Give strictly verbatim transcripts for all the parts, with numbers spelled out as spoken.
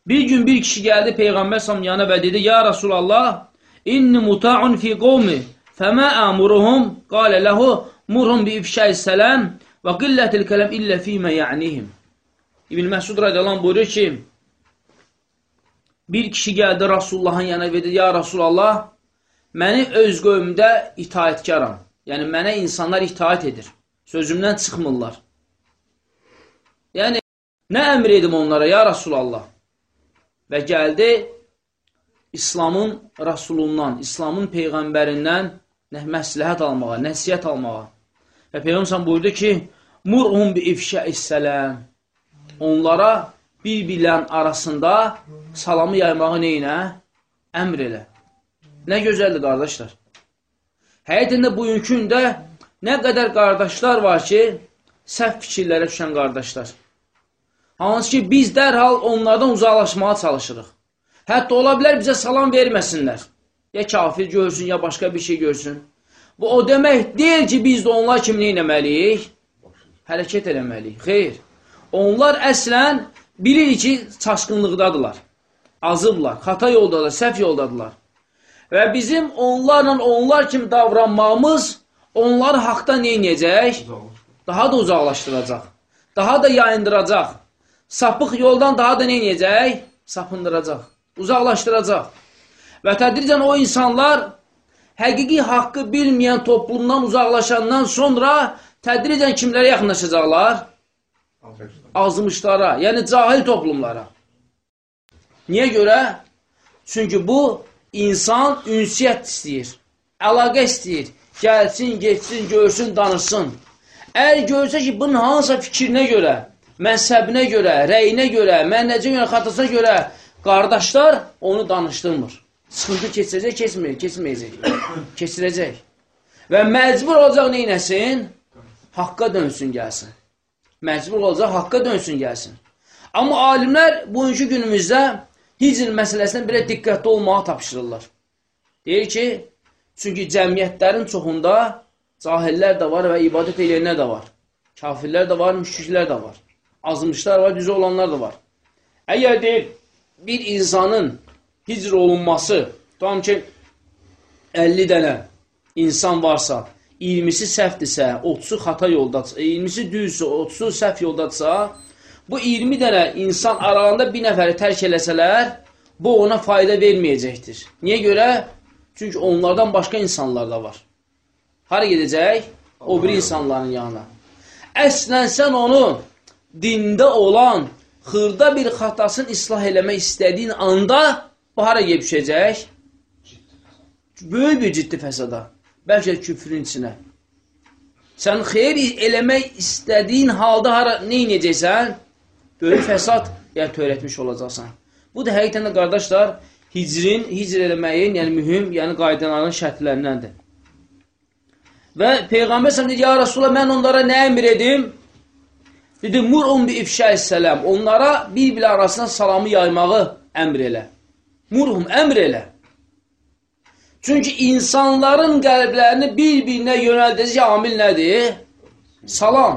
Bir gün bir kişi gəldi Peyğəmbər sallallahu əleyhi və səlləm yanına və dedi: "Ya Rasulallah, inni muta'un fi qawmi, fama amuruhum?" Qala lahu: "Murhum bi ifşa'is salam və qillatil kalam illa fima ya'nihim." İbn Məsud radiyallahu anh buyurur ki, bir kişi gəldi Rasulullahın yanına və dedi: "Ya Rasulallah, məni öz qövmümdə itaətkaram. Yəni mənə insanlar itaət edir. Sözümdən çıxmırlar. Yəni nə əmr edim onlara ya Rasulallah?" Və gəldi İslamın Rasulundan, İslamın Peyğəmbərindən məsləhət almağa, nəsiyyət almağa. Və Peyğəmbər buyurdu ki, "Murhum bi ifşa'is salam." Onlara bir-birlərin arasında salamı yaymağı neyinə? Əmr elə. Nə gözəldir, qardaşlar. Həqiqətən bugünkü gündə nə qədər qardaşlar var ki, səhv fikirlərə düşən qardaşlar. Hansı ki, biz dərhal onlardan uzaqlaşmağa çalışırıq. Hətta ola bilər bizə salam verməsinlər. Ya kafir görsün, ya başqa bir şey görsün. Bu o demək deyil ki, biz də onlar kimi nə etməliyik? Hərəkət eləməliyik. Xeyr. Onlar əslən bilirik ki, çaşqınlıqdadılar. Azıblar, xata yoldadılar, səhv yoldadılar. Və bizim onlarla onlar kimi davranmağımız onları haqdan nə edəcək? Daha da uzaqlaşdıracaq. Daha da yayındıracaq. Sapıq yoldan daha da nə edəcək? Sapındıracaq. Uzaqlaşdıracaq. Və tədricən o insanlar həqiqi haqqı bilməyən toplumdan uzaqlaşandan sonra tədricən kimlərə yaxınlaşacaqlar? Azmışlara, yəni cahil toplumlara. Niyə görə? Çünki bu insan ünsiyyət istəyir, əlaqə istəyir, gəlsin, geçsin, görsün, danışsın. Əgər görsə ki, bunun hansısa fikrinə görə, məzhəbinə görə, rəyinə görə, mənnəcə görə, xatasına görə qardaşlar onu danışdırmır. Sıxıntı keçirəcək, keçməyəcək, keçməyəcək, keçirəcək. Və məcbur olacaq neynəsin? Haqqa dönsün, gəlsin. Məcbur olacaq, haqqa dönsün, gəlsin. Amma alimlər bugünkü günümüzdə hicr məsələsindən belə diqqətli olmağa tapşırırlar. Deyir ki, çünki cəmiyyətlərin çoxunda cahillər də var və ibadət eləyənlər də var. Kafirlər də var, müşriklər də var. Azmışlar var, düzü olanlar da var. Əgər deyir, bir insanın hicr olunması, tamam ki, əlli dənə insan varsa, iyirmisi səhvdirsə, otuzu xata yoldadırsa, iyirmisi düzdürsə, otuzu səhv yoldadırsa, bu iyirmi dənə insan aralığında bir nəfəri tərk eləsələr, bu ona fayda verməyəcəkdir. Niyə görə? Çünki onlardan başqa insanlar da var. Hara gedəcək? O bir insanların yanına. Əslən sən onu dində olan, xırda bir xatasını islah eləmək istədiyin anda, bu hara gedib düşəcək? Böyük bir ciddi fəsada. Bəlkə küfrün içinə. Sən xeyr eləmək istədiyin halda hara, nə inəcəksən? Böyük fəsad yəni, törətmiş olacaqsan. Bu da həqiqətən də qardaşlar, hicrin, hicr eləməyin, yəni mühüm, yəni qaydaların şərtlərindəndir. Və Peyğəmbər səhəm dedi, ya Rasulullah, mən onlara nə əmr edim? Dedi, mur'un bi ifşa'is salam. Onlara bir-bir arasında salamı yaymağı əmr elə. Mur'un, əmr elə. Çünki insanların qəlblərini bir-birinə yönəldəcək amil nədir? Salam.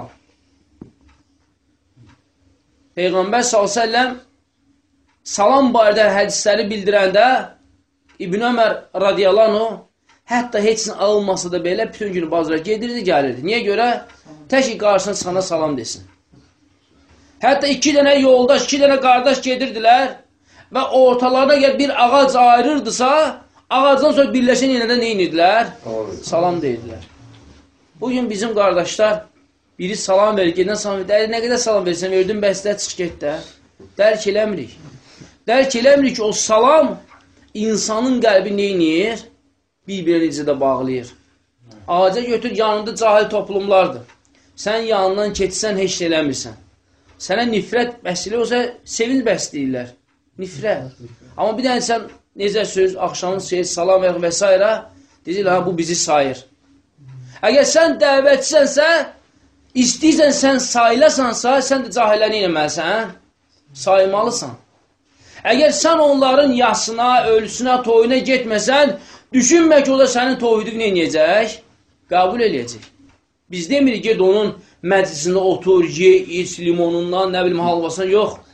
Peyğəmbər sallallahu əleyhi və səlləm salam barədə hədisləri bildirəndə İbn Ömər radiyallahu anh hətta heç nə alınmasa da belə bütün günü bazara gedirdi, gəlirdi. Niyə görə? Tək ki, qarşısına çıxana salam desin. Hətta iki dənə yoldaş, iki dənə qardaş gedirdilər və ortalarına gəl bir ağac ayırırdısa, ağacdan sonra birləşən yenə də nə inidilər? Salam deyirdilər. Bugün bizim qardaşlar biri salam verir, gedən salam verir. Nə qədər salam verirsən, verdin bəslə, çıx get də. Dərk eləmirik. Dərk eləmirik ki, o salam insanın qəlbi neynir? Bir-birə necə də bağlayır. Ağaca götür, yanında cahil toplumlardır. Sən yanından keçsən, heç eləmirsən. Sənə nifrət bəsli olsa, sevinç bəsləyirlər. Nifrət. Amma bir dənə sən necə söz, axşamın şey, salam və s. deyirlər, ha, bu bizi sayır. Əgər sən dəvətçisənsə, İstəyirsən, sən sayılasansa, sən də cahiləni eləməlisən, saymalısan. Əgər sən onların yasına, ölüsünə, toyuna getməsən, düşünmə ki, o da sənin toyudunu eləyəcək, qəbul eləyəcək. Biz demirik, get onun məclisində otur, ye, iç, limonundan, nə bilim, halvasından, yox.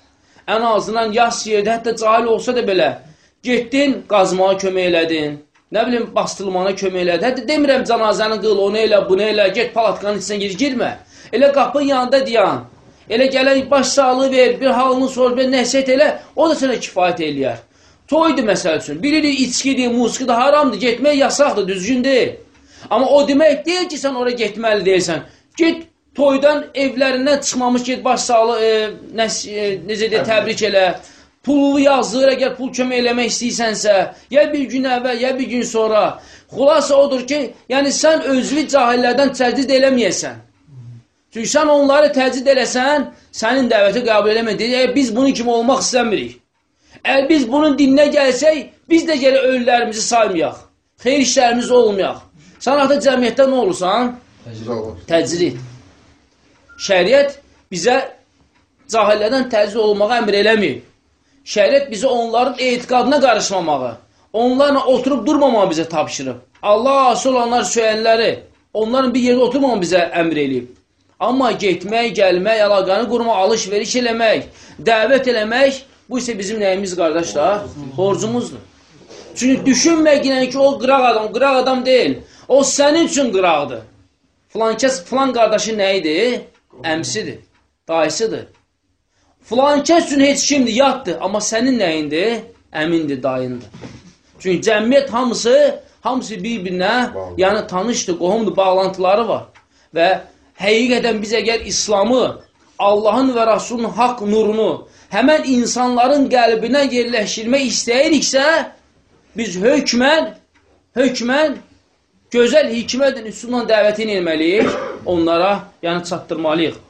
ən azından yas yerdə, hətta cahil olsa da belə, getdin, qazmağa kömək elədin, nə bilim, bastırılmana kömək elədin, hətta demirəm canazəni qıl, onu elə, bunu elə, get palatkanın içinə gir, girmə, elə qapın yanında diyan, elə gələn baş sağlığı ver, bir halını sor, bir nəsiyyət elə, o da sənə kifayət eləyər. Toydur məsəl üçün, bilirik, içkidir, musiqidir, haramdır, getmək yasaqdır, düzgün deyil. Amma o demək deyil ki, sən oraya getməli deyilsən. Get, toydan evlərindən çıxmamış, get, baş sağlığı, e, nəs, e, necə deyək, təbrik elə, pulu yazdır, əgər pul kömək eləmək istəyirsənsə, ya bir gün əvvəl, ya bir gün sonra. Xulasa odur ki, yəni sən özvi cahillərdən təcrid eləməyəsən. Çünki sən onları təcrid eləsən, sənin dəvəti qəbul eləməyək. Əgər biz bunun kimi olmaq istəmirik. Əgər biz bunun dininə gəlsək, biz də gələ ölülərimizi saymayaq. Xeyr işlərimiz olmayaq. Sən artıq cəmiyyətdə nə olursan? Təcrid. Şəriət bizə cahillərdən təcrid olmağa əmr eləmir. Şəriət bizə onların etiqadına qarışmamağı, onlarla oturub durmamağı bizə tapşırıb. Allah asıl olanlar söyənləri, onların bir yerdə oturmamağı bizə əmr eləyib. Amma getmək, gəlmək, əlaqanı qurmaq, alış-veriş eləmək, dəvət eləmək, bu isə bizim nəyimiz, qardaşlar? Borcumuzdur. Çünki düşünmək ki, o qıraq adam, qıraq adam deyil. O sənin üçün qıraqdır. Filan kəs, filan qardaşın nə idi? Əmsidir, dayısıdır. Filan kəs üçün heç kimdir, yaddır. Amma sənin nəyindir? Əmindir, dayındır. Çünki cəmiyyət hamısı, hamısı bir-birinə, yəni tanışdır, qohumdur, bağlantıları var. Və həqiqətən biz əgər İslamı, Allahın və Rasulun haqq nurunu həmən insanların qəlbinə yerləşdirmək istəyiriksə, biz hökmən, hökmən gözəl hikmətin üsulundan dəvətini etməliyik, onlara yəni çatdırmalıyıq.